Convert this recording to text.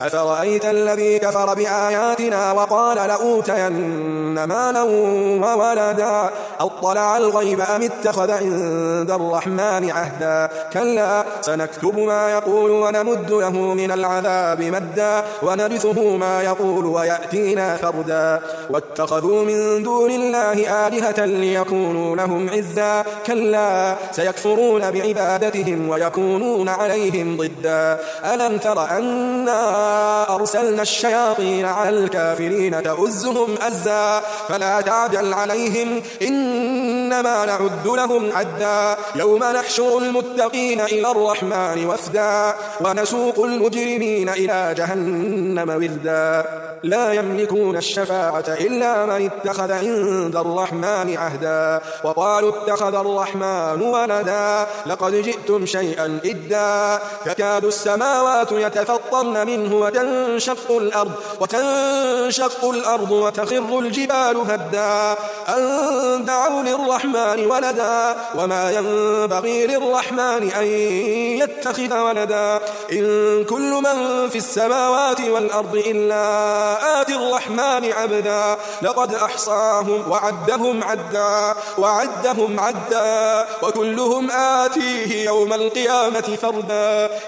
أفرأيت الذي كفر بآياتنا وقال لأوتين مالا وولدا أطلع الغيب أم اتخذ عند الرحمن عهدا كلا سنكتب ما يقول ونمد له من العذاب مدا ونرثه ما يقول ويأتينا فردا واتخذوا من دون الله آلهة ليكونوا لهم عزا كلا سيكفرون بعبادتهم ويكونون عليهم ضدا ألم تر أنا أرسلنا الشياطين على الكافرين تؤزهم أزا فلا تعجل عليهم إنما نعد لهم عدا يوم نحشر المتقين إلى الرحمن وفدا ونسوق المجرمين إلى جهنم وردا لا يملكون الشفاعة إلا من اتخذ عند الرحمن عهدا وقالوا اتخذ الرحمن ولدا لقد جئتم شيئا إدا تكاد السماوات يتفطرن منه وتنشق الأرض وتخر الجبال هدا أن دعوا للرحمن ولدا وما ينبغي للرحمن أن يتخذ ولدا إن كل من في السماوات والأرض إلا آتي الرحمن عبدا لقد أحصاهم وعدهم عدا وكلهم آتيه يوم القيامة فردا